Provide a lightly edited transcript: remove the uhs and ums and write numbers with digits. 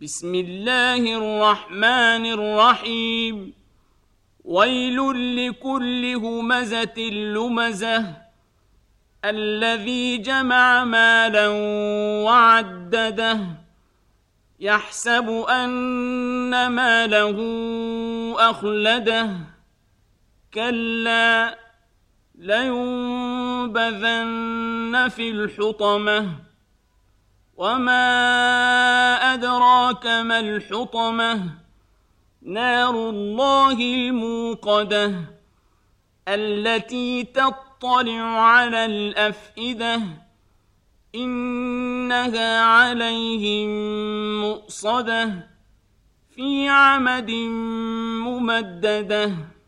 بسم الله الرحمن الرحيم ويل لكل همزة لمزة الذي جمع مالا وعدده يحسب أن ماله أخلده كلا لينبذن في الحطمة وما أدراك ما الحطمة نار الله الموقدة التي تطلع على الأفئدة إنها عليهم مؤصدة في عمد ممددة.